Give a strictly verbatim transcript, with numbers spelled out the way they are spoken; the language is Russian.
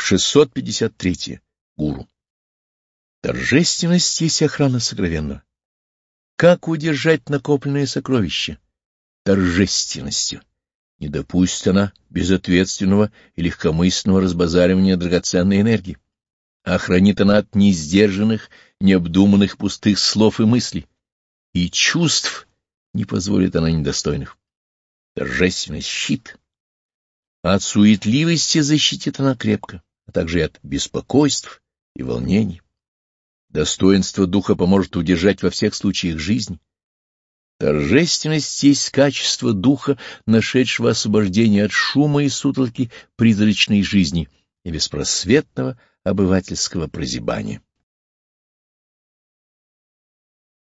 шестьсот пятьдесят три. Гуру. Торжественность есть охрана сокровенного. Как удержать накопленные сокровища? Торжественностью. Не допустит она безответственного и легкомысленного разбазаривания драгоценной энергии. Охранит она от несдержанных, необдуманных пустых слов и мыслей. И чувств не позволит она недостойных. Торжественность — щит. От суетливости защитит она крепко, а также и от беспокойств и волнений. Достоинство духа поможет удержать во всех случаях жизни. Торжественность есть качество духа, нашедшего освобождение от шума и сутолки призрачной жизни и беспросветного обывательского прозябания.